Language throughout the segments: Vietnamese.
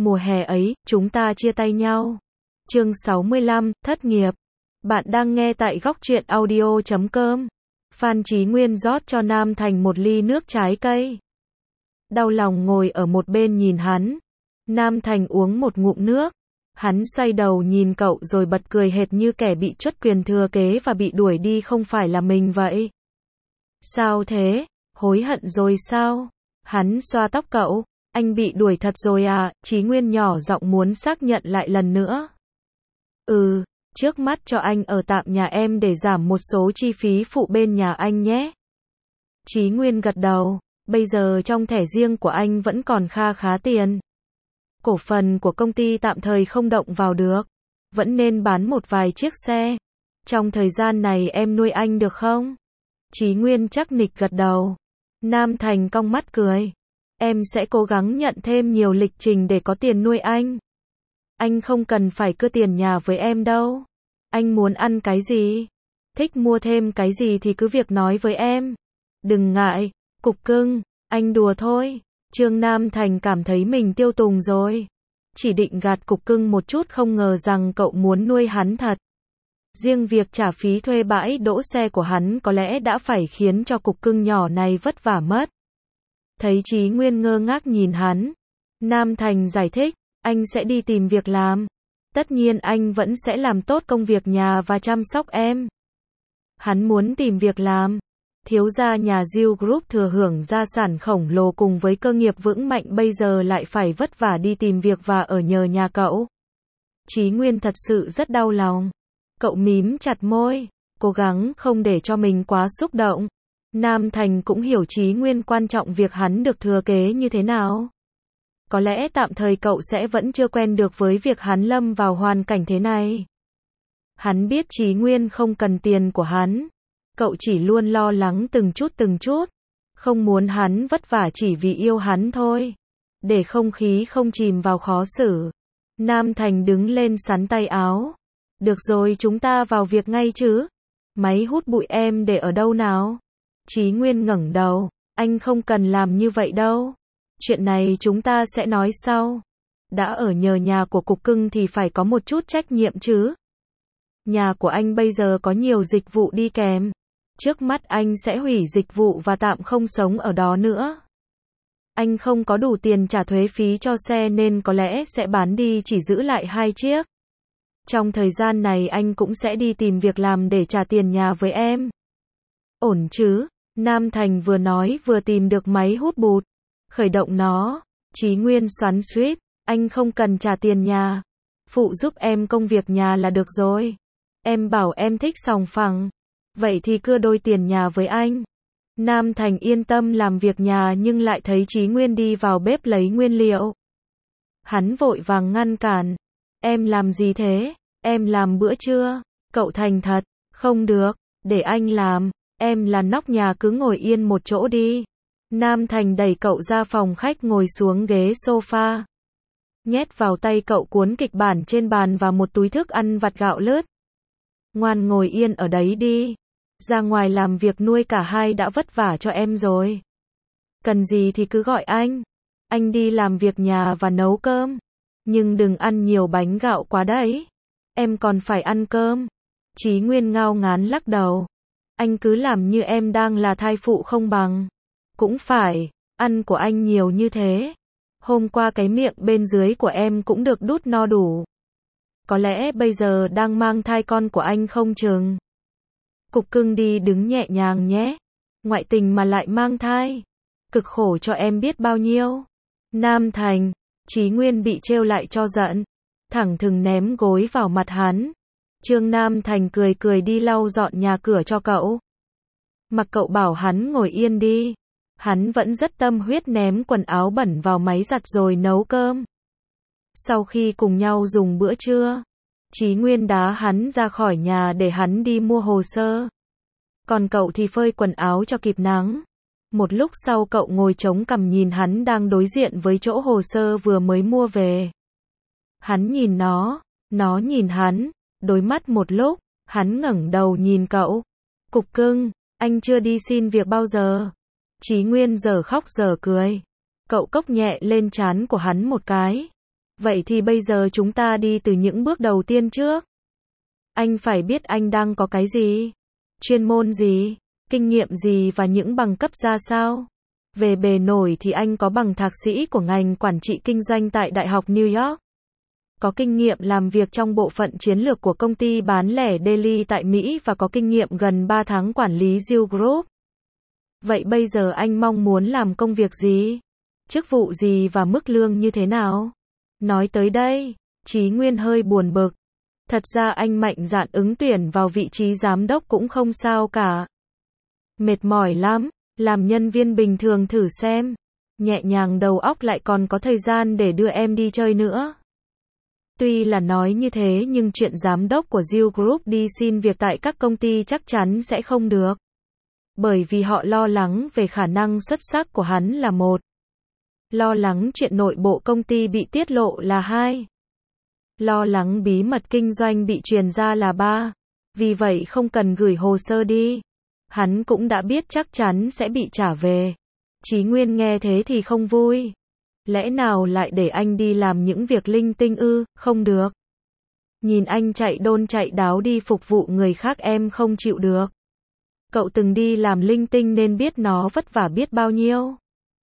Mùa hè ấy, chúng ta chia tay nhau. Chương 65, thất nghiệp. Bạn đang nghe tại góc truyện audio.com. Phan Chí Nguyên rót cho Nam Thành một ly nước trái cây. Đau lòng ngồi ở một bên nhìn hắn. Nam Thành uống một ngụm nước. Hắn xoay đầu nhìn cậu rồi bật cười hệt như kẻ bị truất quyền thừa kế và bị đuổi đi không phải là mình vậy. Sao thế? Hối hận rồi sao? Hắn xoa tóc cậu. Anh bị đuổi thật rồi à? Chí Nguyên nhỏ giọng muốn xác nhận lại lần nữa. Trước mắt cho anh ở tạm nhà em để giảm một số chi phí phụ bên nhà anh nhé. Chí Nguyên gật đầu. Bây giờ trong thẻ riêng của anh vẫn còn kha khá tiền. Cổ phần của công ty tạm thời không động vào được. Vẫn nên bán một vài chiếc xe. Trong thời gian này em nuôi anh được không? Chí Nguyên chắc nịch gật đầu. Nam Thành cong mắt cười. Em sẽ cố gắng nhận thêm nhiều lịch trình để có tiền nuôi anh. Anh không cần phải cưa tiền nhà với em đâu. Anh muốn ăn cái gì? Thích mua thêm cái gì thì cứ việc nói với em. Đừng ngại, cục cưng, anh đùa thôi. Trương Nam Thành cảm thấy mình tiêu tùng rồi. Chỉ định gạt cục cưng một chút không ngờ rằng cậu muốn nuôi hắn thật. Riêng việc trả phí thuê bãi đỗ xe của hắn có lẽ đã phải khiến cho cục cưng nhỏ này vất vả mất. Thấy Chí Nguyên ngơ ngác nhìn hắn. Nam Thành giải thích, anh sẽ đi tìm việc làm. Tất nhiên anh vẫn sẽ làm tốt công việc nhà và chăm sóc em. Hắn muốn tìm việc làm. Thiếu gia nhà Diêu Group thừa hưởng gia sản khổng lồ cùng với cơ nghiệp vững mạnh bây giờ lại phải vất vả đi tìm việc và ở nhờ nhà cậu. Chí Nguyên thật sự rất đau lòng. Cậu mím chặt môi, cố gắng không để cho mình quá xúc động. Nam Thành cũng hiểu Chí Nguyên quan trọng việc hắn được thừa kế như thế nào. Có lẽ tạm thời cậu sẽ vẫn chưa quen được với việc hắn lâm vào hoàn cảnh thế này. Hắn biết Chí Nguyên không cần tiền của hắn. Cậu chỉ luôn lo lắng từng chút. Không muốn hắn vất vả chỉ vì yêu hắn thôi. Để không khí không chìm vào khó xử. Nam Thành đứng lên xắn tay áo. Được rồi, chúng ta vào việc ngay chứ. Máy hút bụi em để ở đâu nào? Chí Nguyên ngẩng đầu. Anh không cần làm như vậy đâu. Chuyện này chúng ta sẽ nói sau. Đã ở nhờ nhà của cục cưng thì phải có một chút trách nhiệm chứ. Nhà của anh bây giờ có nhiều dịch vụ đi kèm. Trước mắt anh sẽ hủy dịch vụ và tạm không sống ở đó nữa. Anh không có đủ tiền trả thuế phí cho xe nên có lẽ sẽ bán đi chỉ giữ lại 2 chiếc. Trong thời gian này anh cũng sẽ đi tìm việc làm để trả tiền nhà với em. Ổn chứ? Nam Thành vừa nói vừa tìm được máy hút bụt. Khởi động nó. Chí Nguyên xoắn xuýt. Anh không cần trả tiền nhà. Phụ giúp em công việc nhà là được rồi. Em bảo em thích sòng phẳng. Vậy thì cưa đôi tiền nhà với anh. Nam Thành yên tâm làm việc nhà nhưng lại thấy Chí Nguyên đi vào bếp lấy nguyên liệu. Hắn vội vàng ngăn cản. Em làm gì thế? Em làm bữa trưa. Cậu thành thật. Không được. Để anh làm. Em là nóc nhà cứ ngồi yên một chỗ đi. Nam Thành đẩy cậu ra phòng khách ngồi xuống ghế sofa. Nhét vào tay cậu cuốn kịch bản trên bàn và một túi thức ăn vặt gạo lứt. Ngoan ngồi yên ở đấy đi. Ra ngoài làm việc nuôi cả hai đã vất vả cho em rồi. Cần gì thì cứ gọi anh. Anh đi làm việc nhà và nấu cơm. Nhưng đừng ăn nhiều bánh gạo quá đấy. Em còn phải ăn cơm. Chí Nguyên ngao ngán lắc đầu. Anh cứ làm như em đang là thai phụ không bằng. Cũng phải, ăn của anh nhiều như thế. Hôm qua cái miệng bên dưới của em cũng được đút no đủ. Có lẽ bây giờ đang mang thai con của anh không chừng. Cục cưng đi đứng nhẹ nhàng nhé. Ngoại tình mà lại mang thai. Cực khổ cho em biết bao nhiêu. Nam Thành, Chí Nguyên bị trêu lại cho giận. Thẳng thừng ném gối vào mặt hắn. Trương Nam Thành cười đi lau dọn nhà cửa cho cậu. Mặc cậu bảo hắn ngồi yên đi. Hắn vẫn rất tâm huyết ném quần áo bẩn vào máy giặt rồi nấu cơm. Sau khi cùng nhau dùng bữa trưa, Chí Nguyên đá hắn ra khỏi nhà để hắn đi mua hồ sơ. Còn cậu thì phơi quần áo cho kịp nắng. Một lúc sau cậu ngồi chống cằm nhìn hắn đang đối diện với chỗ hồ sơ vừa mới mua về. Hắn nhìn nó nhìn hắn, đối mắt một lúc, hắn ngẩng đầu nhìn cậu. Cục cưng, anh chưa đi xin việc bao giờ. Chí Nguyên giờ khóc giờ cười. Cậu cốc nhẹ lên trán của hắn một cái. Vậy thì bây giờ chúng ta đi từ những bước đầu tiên trước. Anh phải biết anh đang có cái gì, chuyên môn gì, kinh nghiệm gì và những bằng cấp ra sao. Về bề nổi thì anh có bằng thạc sĩ của ngành quản trị kinh doanh tại Đại học New York. Có kinh nghiệm làm việc trong bộ phận chiến lược của công ty bán lẻ Daily tại Mỹ và có kinh nghiệm gần 3 tháng quản lý Zill Group. Vậy bây giờ anh mong muốn làm công việc gì? Chức vụ gì và mức lương như thế nào? Nói tới đây, Chí Nguyên hơi buồn bực. Thật ra anh mạnh dạn ứng tuyển vào vị trí giám đốc cũng không sao cả. Mệt mỏi lắm, làm nhân viên bình thường thử xem. Nhẹ nhàng đầu óc lại còn có thời gian để đưa em đi chơi nữa. Tuy là nói như thế nhưng chuyện giám đốc của Zill Group đi xin việc tại các công ty chắc chắn sẽ không được. Bởi vì họ lo lắng về khả năng xuất sắc của hắn là một. Lo lắng chuyện nội bộ công ty bị tiết lộ là hai. Lo lắng bí mật kinh doanh bị truyền ra là ba. Vì vậy không cần gửi hồ sơ đi. Hắn cũng đã biết chắc chắn sẽ bị trả về. Chí Nguyên nghe thế thì không vui. Lẽ nào lại để anh đi làm những việc linh tinh ư? Không được. Nhìn anh chạy đôn chạy đáo đi phục vụ người khác em không chịu được. Cậu từng đi làm linh tinh nên biết nó vất vả biết bao nhiêu.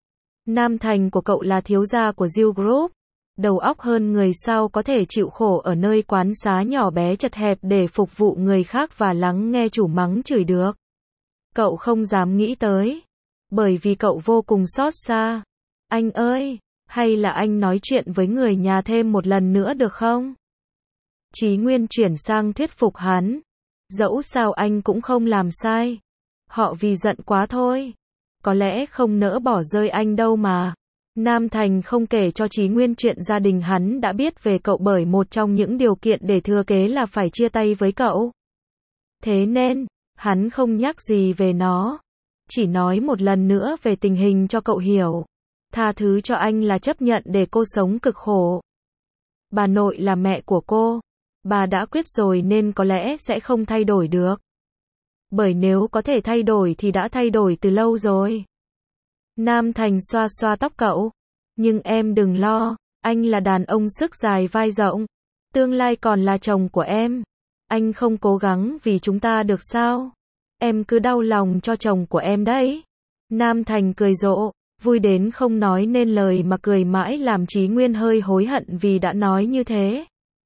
Nam Thành của cậu là thiếu gia của Zill Group. Đầu óc hơn người sao có thể chịu khổ ở nơi quán xá nhỏ bé chật hẹp để phục vụ người khác và lắng nghe chủ mắng chửi được. Cậu không dám nghĩ tới. Bởi vì cậu vô cùng xót xa. Anh ơi, hay là anh nói chuyện với người nhà thêm một lần nữa được không? Chí Nguyên chuyển sang thuyết phục hắn. Dẫu sao anh cũng không làm sai. Họ vì giận quá thôi. Có lẽ không nỡ bỏ rơi anh đâu mà. Nam Thành không kể cho Chí Nguyên chuyện gia đình hắn đã biết về cậu bởi một trong những điều kiện để thừa kế là phải chia tay với cậu. Thế nên, hắn không nhắc gì về nó. Chỉ nói một lần nữa về tình hình cho cậu hiểu. Tha thứ cho anh là chấp nhận để cô sống cực khổ. Bà nội là mẹ của cô. Bà đã quyết rồi nên có lẽ sẽ không thay đổi được. Bởi nếu có thể thay đổi thì đã thay đổi từ lâu rồi. Nam Thành xoa xoa tóc cậu. Nhưng em đừng lo, anh là đàn ông sức dài vai rộng. Tương lai còn là chồng của em. Anh không cố gắng vì chúng ta được sao? Em cứ đau lòng cho chồng của em đấy. Nam Thành cười rộ, vui đến không nói nên lời mà cười mãi làm Chí Nguyên hơi hối hận vì đã nói như thế.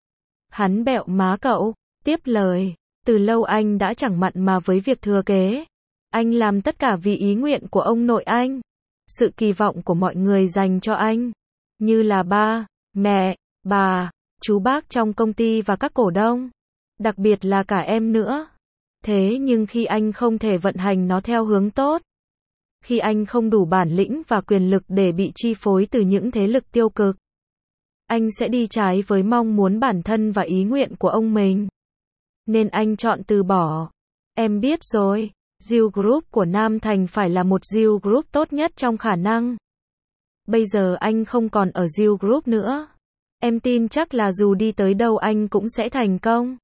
Hắn bẹo má cậu, tiếp lời. Từ lâu anh đã chẳng mặn mà với việc thừa kế. Anh làm tất cả vì ý nguyện của ông nội anh. Sự kỳ vọng của mọi người dành cho anh. Như là ba, mẹ, bà, chú bác trong công ty và các cổ đông. Đặc biệt là cả em nữa. Thế nhưng khi anh không thể vận hành nó theo hướng tốt. Khi anh không đủ bản lĩnh và quyền lực để bị chi phối từ những thế lực tiêu cực. Anh sẽ đi trái với mong muốn bản thân và ý nguyện của ông mình. Nên anh chọn từ bỏ. Em biết rồi, Zill Group của Nam Thành phải là một Zill Group tốt nhất trong khả năng. Bây giờ anh không còn ở Zill Group nữa. Em tin chắc là dù đi tới đâu anh cũng sẽ thành công.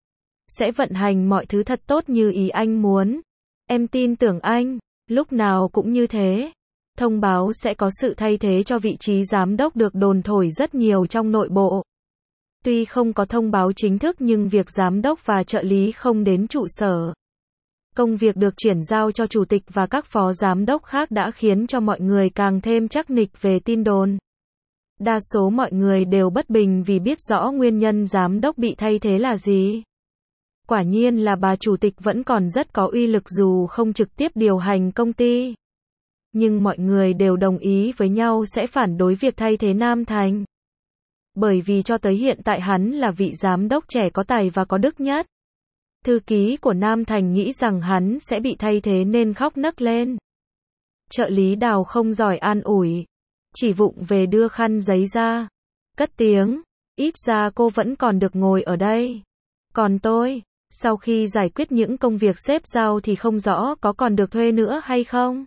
Sẽ vận hành mọi thứ thật tốt như ý anh muốn. Em tin tưởng anh, lúc nào cũng như thế. Thông báo sẽ có sự thay thế cho vị trí giám đốc được đồn thổi rất nhiều trong nội bộ. Tuy không có thông báo chính thức nhưng việc giám đốc và trợ lý không đến trụ sở. Công việc được chuyển giao cho chủ tịch và các phó giám đốc khác đã khiến cho mọi người càng thêm chắc nịch về tin đồn. Đa số mọi người đều bất bình vì biết rõ nguyên nhân giám đốc bị thay thế là gì. Quả nhiên là bà chủ tịch vẫn còn rất có uy lực dù không trực tiếp điều hành công ty. Nhưng mọi người đều đồng ý với nhau sẽ phản đối việc thay thế Nam Thành. Bởi vì cho tới hiện tại hắn là vị giám đốc trẻ có tài và có đức nhất. Thư ký của Nam Thành nghĩ rằng hắn sẽ bị thay thế nên khóc nấc lên. Trợ lý Đào không giỏi an ủi. Chỉ vụng về đưa khăn giấy ra. Cất tiếng, ít ra cô vẫn còn được ngồi ở đây. Còn tôi, sau khi giải quyết những công việc sếp giao thì không rõ có còn được thuê nữa hay không?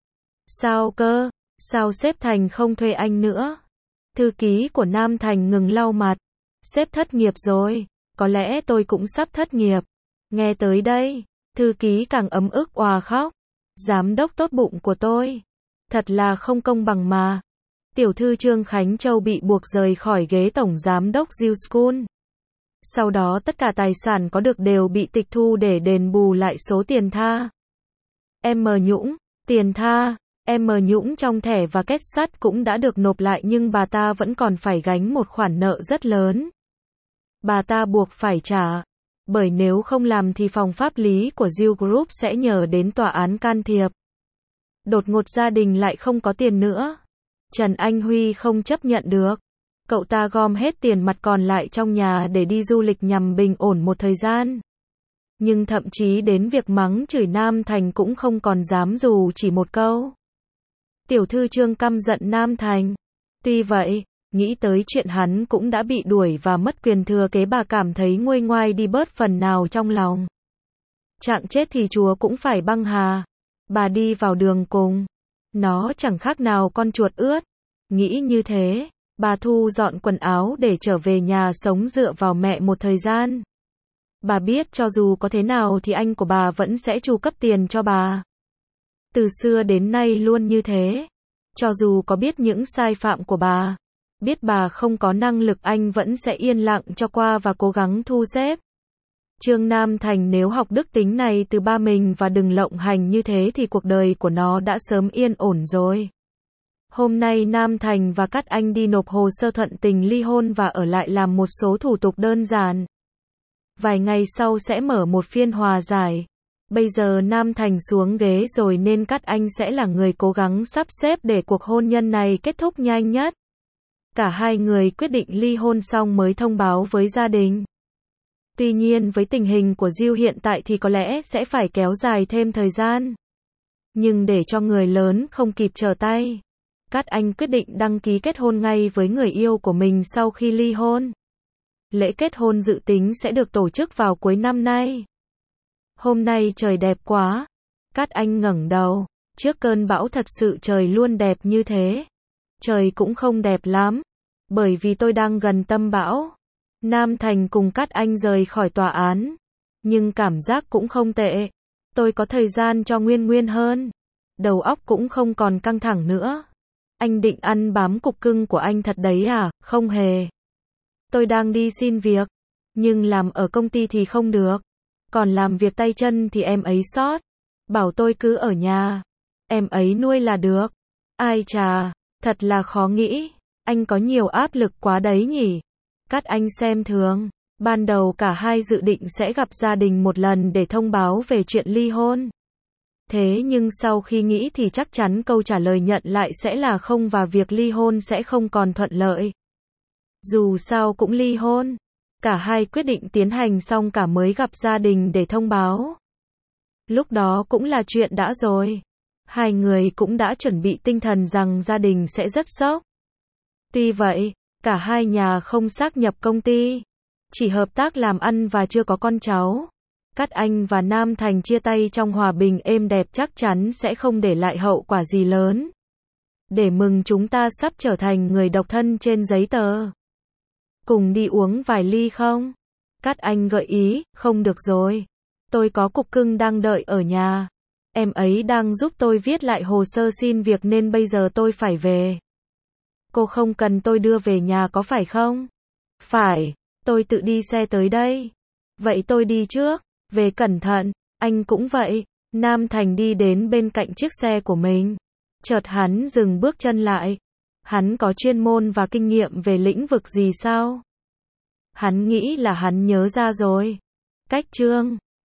Sao cơ? Sao sếp Thành không thuê anh nữa? Thư ký của Nam Thành ngừng lau mặt. Sếp thất nghiệp rồi, có lẽ tôi cũng sắp thất nghiệp. Nghe tới đây, thư ký càng ấm ức òa khóc. Giám đốc tốt bụng của tôi. Thật là không công bằng mà. Tiểu thư Trương Khánh Châu bị buộc rời khỏi ghế tổng giám đốc Diêu School. Sau đó tất cả tài sản có được đều bị tịch thu để đền bù lại số tiền tha. M. Nhũng, tiền tha, M. Nhũng trong thẻ và két sắt cũng đã được nộp lại nhưng bà ta vẫn còn phải gánh một khoản nợ rất lớn. Bà ta buộc phải trả. Bởi nếu không làm thì phòng pháp lý của Diêu Group sẽ nhờ đến tòa án can thiệp. Đột ngột gia đình lại không có tiền nữa. Trần Anh Huy không chấp nhận được. Cậu ta gom hết tiền mặt còn lại trong nhà để đi du lịch nhằm bình ổn một thời gian. Nhưng thậm chí đến việc mắng chửi Nam Thành cũng không còn dám dù chỉ một câu. Tiểu thư Trương căm giận Nam Thành. Tuy vậy, nghĩ tới chuyện hắn cũng đã bị đuổi và mất quyền thừa kế, bà cảm thấy nguôi ngoai đi bớt phần nào trong lòng. Trạng chết thì chúa cũng phải băng hà. Bà đi vào đường cùng. Nó chẳng khác nào con chuột ướt. Nghĩ như thế, bà thu dọn quần áo để trở về nhà sống dựa vào mẹ một thời gian. Bà biết cho dù có thế nào thì anh của bà vẫn sẽ chu cấp tiền cho bà. Từ xưa đến nay luôn như thế. Cho dù có biết những sai phạm của bà, biết bà không có năng lực, anh vẫn sẽ yên lặng cho qua và cố gắng thu xếp. Trương Nam Thành nếu học đức tính này từ ba mình và đừng lộng hành như thế thì cuộc đời của nó đã sớm yên ổn rồi. Hôm nay Nam Thành và Cát Anh đi nộp hồ sơ thuận tình ly hôn và ở lại làm một số thủ tục đơn giản. Vài ngày sau sẽ mở một phiên hòa giải. Bây giờ Nam Thành xuống ghế rồi nên Cát Anh sẽ là người cố gắng sắp xếp để cuộc hôn nhân này kết thúc nhanh nhất. Cả hai người quyết định ly hôn xong mới thông báo với gia đình. Tuy nhiên với tình hình của Diêu hiện tại thì có lẽ sẽ phải kéo dài thêm thời gian. Nhưng để cho người lớn không kịp trở tay, Cát Anh quyết định đăng ký kết hôn ngay với người yêu của mình sau khi ly hôn. Lễ kết hôn dự tính sẽ được tổ chức vào cuối năm nay. Hôm nay trời đẹp quá. Cát Anh ngẩng đầu. Trước cơn bão thật sự trời luôn đẹp như thế. Trời cũng không đẹp lắm. Bởi vì tôi đang gần tâm bão. Nam Thành cùng Cát Anh rời khỏi tòa án. Nhưng cảm giác cũng không tệ. Tôi có thời gian cho Nguyên hơn. Đầu óc cũng không còn căng thẳng nữa. Anh định ăn bám cục cưng của anh thật đấy à? Không hề. Tôi đang đi xin việc. Nhưng làm ở công ty thì không được. Còn làm việc tay chân thì em ấy sót. Bảo tôi cứ ở nhà. Em ấy nuôi là được. Ai chà, thật là khó nghĩ. Anh có nhiều áp lực quá đấy nhỉ. Cát Anh xem thường. Ban đầu cả hai dự định sẽ gặp gia đình một lần để thông báo về chuyện ly hôn. Thế nhưng sau khi nghĩ thì chắc chắn câu trả lời nhận lại sẽ là không và việc ly hôn sẽ không còn thuận lợi. Dù sao cũng ly hôn. Cả hai quyết định tiến hành xong cả mới gặp gia đình để thông báo. Lúc đó cũng là chuyện đã rồi. Hai người cũng đã chuẩn bị tinh thần rằng gia đình sẽ rất sốc. Tuy vậy, cả hai nhà không sáp nhập công ty. Chỉ hợp tác làm ăn và chưa có con cháu. Cát Anh và Nam Thành chia tay trong hòa bình êm đẹp chắc chắn sẽ không để lại hậu quả gì lớn. Để mừng chúng ta sắp trở thành người độc thân trên giấy tờ. Cùng đi uống vài ly không? Cát Anh gợi ý, không được rồi. Tôi có cục cưng đang đợi ở nhà. Em ấy đang giúp tôi viết lại hồ sơ xin việc nên bây giờ tôi phải về. Cô không cần tôi đưa về nhà có phải không? Phải, tôi tự đi xe tới đây. Vậy tôi đi trước, về cẩn thận. Anh cũng vậy. Nam Thành đi đến bên cạnh chiếc xe của mình. Chợt hắn dừng bước chân lại. Hắn có chuyên môn và kinh nghiệm về lĩnh vực gì sao? Hắn nghĩ là hắn nhớ ra rồi. Cách Trương